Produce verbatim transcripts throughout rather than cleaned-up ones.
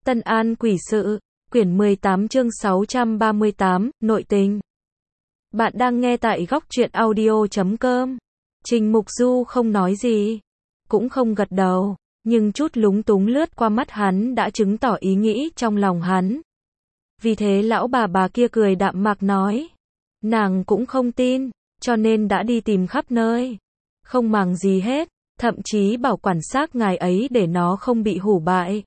Tân An Quỷ Sự, quyển mười tám chương sáu trăm ba mươi tám, nội tình. Bạn đang nghe tại góc truyện audio chấm com. Trình Mục Du không nói gì, cũng không gật đầu, nhưng chút lúng túng lướt qua mắt hắn đã chứng tỏ ý nghĩ trong lòng hắn. Vì thế lão bà bà kia cười đạm mạc nói, nàng cũng không tin, cho nên đã đi tìm khắp nơi, không màng gì hết, thậm chí bảo quản xác ngài ấy để nó không bị hủ bại.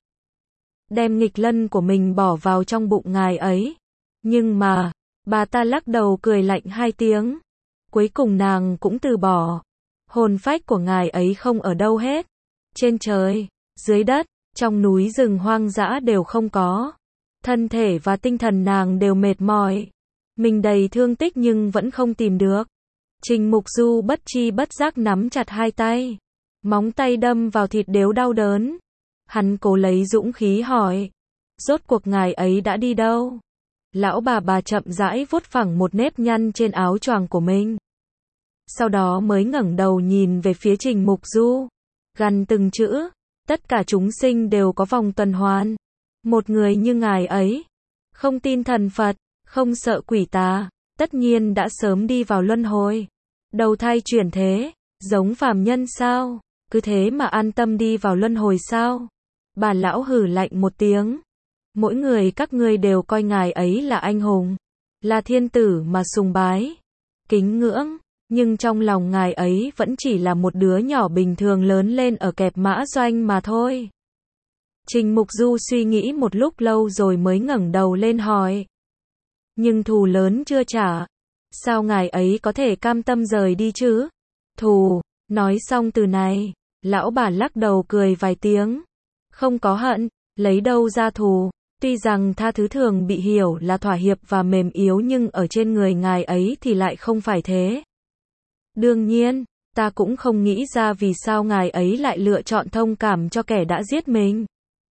Đem nghịch lân của mình bỏ vào trong bụng ngài ấy. Nhưng mà, bà ta lắc đầu cười lạnh hai tiếng. Cuối cùng nàng cũng từ bỏ. Hồn phách của ngài ấy không ở đâu hết. Trên trời, dưới đất, trong núi rừng hoang dã đều không có. Thân thể và tinh thần nàng đều mệt mỏi. Mình đầy thương tích nhưng vẫn không tìm được. Trình Mục Du bất chi bất giác nắm chặt hai tay. Móng tay đâm vào thịt đều đau đớn. Hắn cố lấy dũng khí hỏi, rốt cuộc ngài ấy đã đi đâu? Lão bà bà chậm rãi vuốt phẳng một nếp nhăn trên áo choàng của mình. Sau đó mới ngẩng đầu nhìn về phía Trình Mục Du, gằn từng chữ, tất cả chúng sinh đều có vòng tuần hoàn. Một người như ngài ấy, không tin thần Phật, không sợ quỷ tà, tất nhiên đã sớm đi vào luân hồi, đầu thai chuyển thế, giống phàm nhân sao? Cứ thế mà an tâm đi vào luân hồi sao? Bà lão hừ lạnh một tiếng. Mỗi người các ngươi đều coi ngài ấy là anh hùng, là thiên tử mà sùng bái, kính ngưỡng, nhưng trong lòng ngài ấy vẫn chỉ là một đứa nhỏ bình thường lớn lên ở kẹp mã doanh mà thôi. Trình Mục Du suy nghĩ một lúc lâu rồi mới ngẩng đầu lên hỏi. Nhưng thù lớn chưa trả, sao ngài ấy có thể cam tâm rời đi chứ? Thù, nói xong từ này, lão bà lắc đầu cười vài tiếng. Không có hận, lấy đâu ra thù, tuy rằng tha thứ thường bị hiểu là thỏa hiệp và mềm yếu nhưng ở trên người ngài ấy thì lại không phải thế. Đương nhiên, ta cũng không nghĩ ra vì sao ngài ấy lại lựa chọn thông cảm cho kẻ đã giết mình.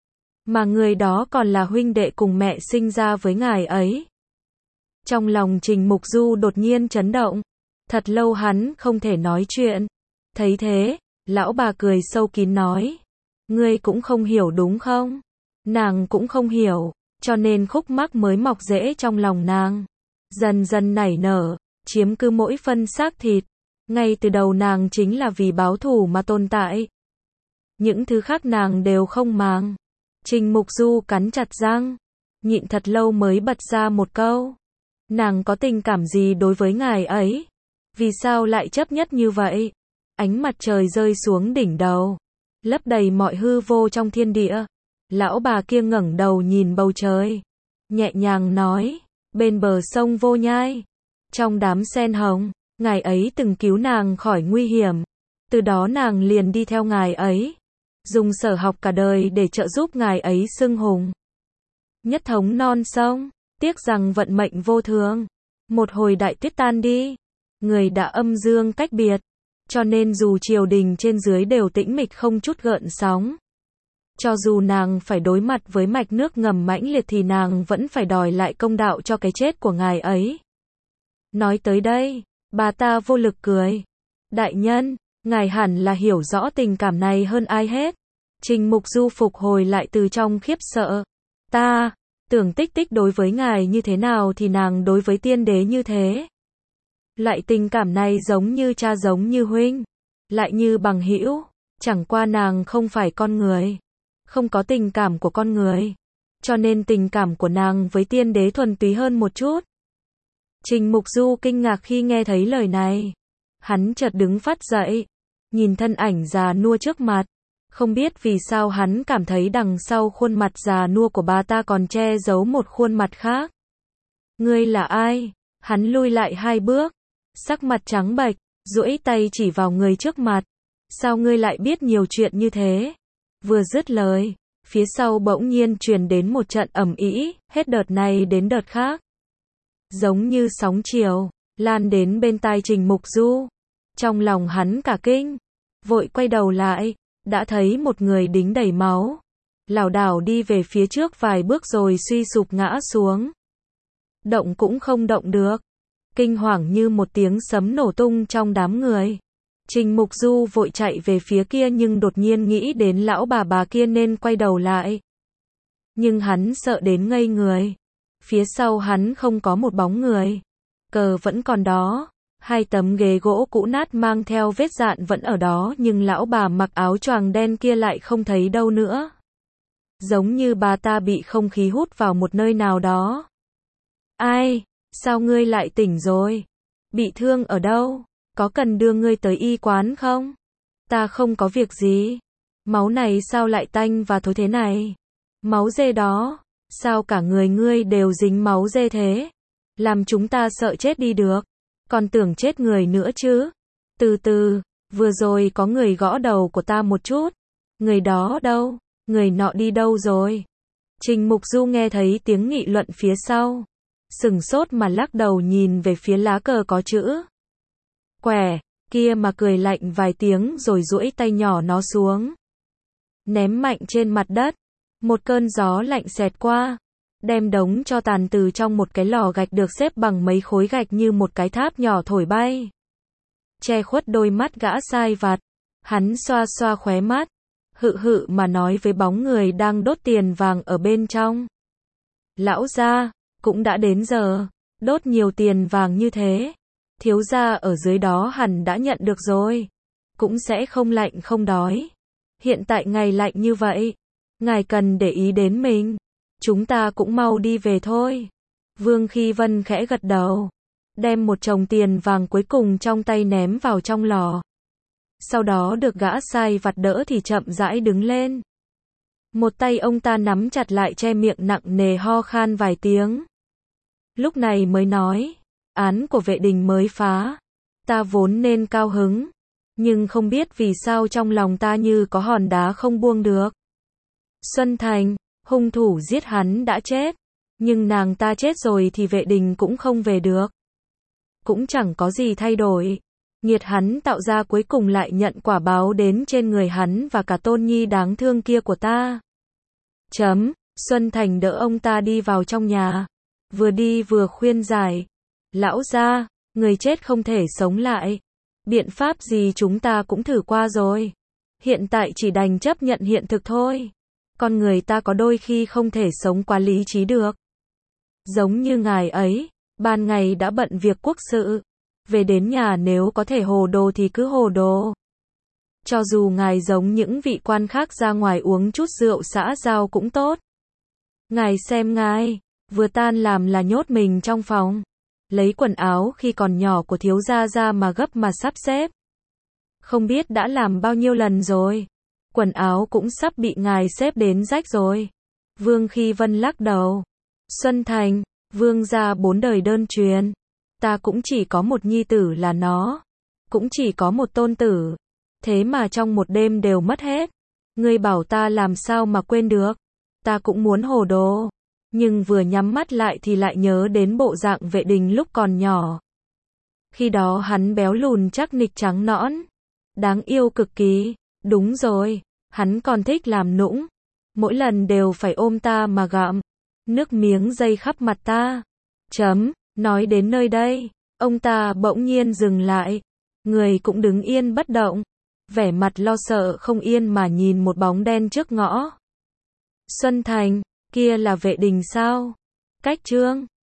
Mà người đó còn là huynh đệ cùng mẹ sinh ra với ngài ấy. Trong lòng Trình Mục Du đột nhiên chấn động, thật lâu hắn không thể nói chuyện. Thấy thế, lão bà cười sâu kín nói. Ngươi cũng không hiểu đúng không? Nàng cũng không hiểu, cho nên khúc mắc mới mọc rễ trong lòng nàng. Dần dần nảy nở, chiếm cứ mỗi phân xác thịt. Ngay từ đầu nàng chính là vì báo thù mà tồn tại. Những thứ khác nàng đều không màng. Trình Mục Du cắn chặt răng, nhịn thật lâu mới bật ra một câu. Nàng có tình cảm gì đối với ngài ấy? Vì sao lại chấp nhất như vậy? Ánh mặt trời rơi xuống đỉnh đầu, lấp đầy mọi hư vô trong thiên địa. Lão bà kia ngẩng đầu nhìn bầu trời, nhẹ nhàng nói, bên bờ sông Vô Nhai, trong đám sen hồng, ngài ấy từng cứu nàng khỏi nguy hiểm. Từ đó nàng liền đi theo ngài ấy, dùng sở học cả đời để trợ giúp ngài ấy xưng hùng. Nhất thống non sông, tiếc rằng vận mệnh vô thường. Một hồi đại tuyết tan đi, người đã âm dương cách biệt. Cho nên dù triều đình trên dưới đều tĩnh mịch không chút gợn sóng. Cho dù nàng phải đối mặt với mạch nước ngầm mãnh liệt thì nàng vẫn phải đòi lại công đạo cho cái chết của ngài ấy. Nói tới đây, bà ta vô lực cười. Đại nhân, ngài hẳn là hiểu rõ tình cảm này hơn ai hết. Trình Mục Du phục hồi lại từ trong khiếp sợ. Ta, tưởng Tích Tích đối với ngài như thế nào thì nàng đối với tiên đế như thế. Loại tình cảm này giống như cha giống như huynh, lại như bằng hữu, chẳng qua nàng không phải con người, không có tình cảm của con người, cho nên tình cảm của nàng với tiên đế thuần túy hơn một chút. Trình Mục Du kinh ngạc khi nghe thấy lời này, hắn chợt đứng phát dậy, nhìn thân ảnh già nua trước mặt, không biết vì sao hắn cảm thấy đằng sau khuôn mặt già nua của bà ta còn che giấu một khuôn mặt khác. Ngươi là ai? Hắn lui lại hai bước, sắc mặt trắng bệch, duỗi tay chỉ vào người trước mặt. Sao ngươi lại biết nhiều chuyện như thế? Vừa dứt lời, phía sau bỗng nhiên truyền đến một trận ầm ĩ, hết đợt này đến đợt khác. Giống như sóng chiều, lan đến bên tai Trình Mục Du. Trong lòng hắn cả kinh, vội quay đầu lại, đã thấy một người đính đầy máu, lảo đảo đi về phía trước vài bước rồi suy sụp ngã xuống. Động cũng không động được. Kinh hoàng như một tiếng sấm nổ tung trong đám người. Trình Mục Du vội chạy về phía kia nhưng đột nhiên nghĩ đến lão bà bà kia nên quay đầu lại. nhưng hắn sợ đến ngây người. Phía sau hắn không có một bóng người. Cờ vẫn còn đó. Hai tấm ghế gỗ cũ nát mang theo vết dạn vẫn ở đó, nhưng lão bà mặc áo choàng đen kia lại không thấy đâu nữa. Giống như bà ta bị không khí hút vào một nơi nào đó. Ai? Sao ngươi lại tỉnh rồi? Bị thương ở đâu? Có cần đưa ngươi tới y quán không? Ta không có việc gì. Máu này sao lại tanh và thối thế này? Máu dê đó. Sao cả người ngươi đều dính máu dê thế? Làm chúng ta sợ chết đi được. Còn tưởng chết người nữa chứ. Từ từ, vừa rồi có người gõ đầu của ta một chút. Người đó đâu? Người nọ đi đâu rồi? Trình Mục Du nghe thấy tiếng nghị luận phía sau. Sừng sốt mà lắc đầu nhìn về phía lá cờ có chữ quẻ, kia mà cười lạnh vài tiếng rồi duỗi tay nhỏ nó xuống. Ném mạnh trên mặt đất. Một cơn gió lạnh xẹt qua. Đem đống tro tàn từ trong một cái lò gạch được xếp bằng mấy khối gạch như một cái tháp nhỏ thổi bay. Che khuất đôi mắt gã sai vặt. Hắn xoa xoa khóe mắt. Hự hự mà nói với bóng người đang đốt tiền vàng ở bên trong. Lão gia, cũng đã đến giờ. Đốt nhiều tiền vàng như thế. Thiếu gia ở dưới đó hẳn đã nhận được rồi. Cũng sẽ không lạnh không đói. Hiện tại ngày lạnh như vậy. Ngài cần để ý đến mình. Chúng ta cũng mau đi về thôi. Vương Khi Vân khẽ gật đầu. Đem một chồng tiền vàng cuối cùng trong tay ném vào trong lò. Sau đó được gã sai vặt đỡ thì chậm rãi đứng lên. Một tay ông ta nắm chặt lại che miệng nặng nề ho khan vài tiếng. Lúc này mới nói. Án của vệ đình mới phá. Ta vốn nên cao hứng. Nhưng không biết vì sao trong lòng ta như có hòn đá không buông được. Xuân Thành, hung thủ giết hắn đã chết. Nhưng nàng ta chết rồi thì vệ đình cũng không về được. Cũng chẳng có gì thay đổi. Nghiệt hắn tạo ra cuối cùng lại nhận quả báo đến trên người hắn và cả tôn nhi đáng thương kia của ta. Chấm, Xuân Thành đỡ ông ta đi vào trong nhà. Vừa đi vừa khuyên giải. Lão gia, người chết không thể sống lại. Biện pháp gì chúng ta cũng thử qua rồi. Hiện tại chỉ đành chấp nhận hiện thực thôi. Con người ta có đôi khi không thể sống quá lý trí được. Giống như ngài ấy, ban ngày đã bận việc quốc sự. Về đến nhà nếu có thể hồ đồ thì cứ hồ đồ. Cho dù ngài giống những vị quan khác ra ngoài uống chút rượu xã giao cũng tốt. Ngài xem ngài, vừa tan làm là nhốt mình trong phòng. Lấy quần áo khi còn nhỏ của thiếu gia ra mà gấp mà sắp xếp. Không biết đã làm bao nhiêu lần rồi. Quần áo cũng sắp bị ngài xếp đến rách rồi. Vương Khi Vân lắc đầu. Xuân Thành, vương gia bốn đời đơn truyền. Ta cũng chỉ có một nhi tử là nó. Cũng chỉ có một tôn tử. Thế mà trong một đêm đều mất hết. Ngươi bảo ta làm sao mà quên được. Ta cũng muốn hồ đồ. Nhưng vừa nhắm mắt lại thì lại nhớ đến bộ dạng vệ đình lúc còn nhỏ. Khi đó hắn béo lùn chắc nịch trắng nõn. Đáng yêu cực kỳ. Đúng rồi, hắn còn thích làm nũng. Mỗi lần đều phải ôm ta mà gặm. Nước miếng dây khắp mặt ta. Chấm, nói đến nơi đây, ông ta bỗng nhiên dừng lại. Người cũng đứng yên bất động. Vẻ mặt lo sợ không yên mà nhìn một bóng đen trước ngõ. Xuân Thành, kia là vệ đình sao? Cách Trương.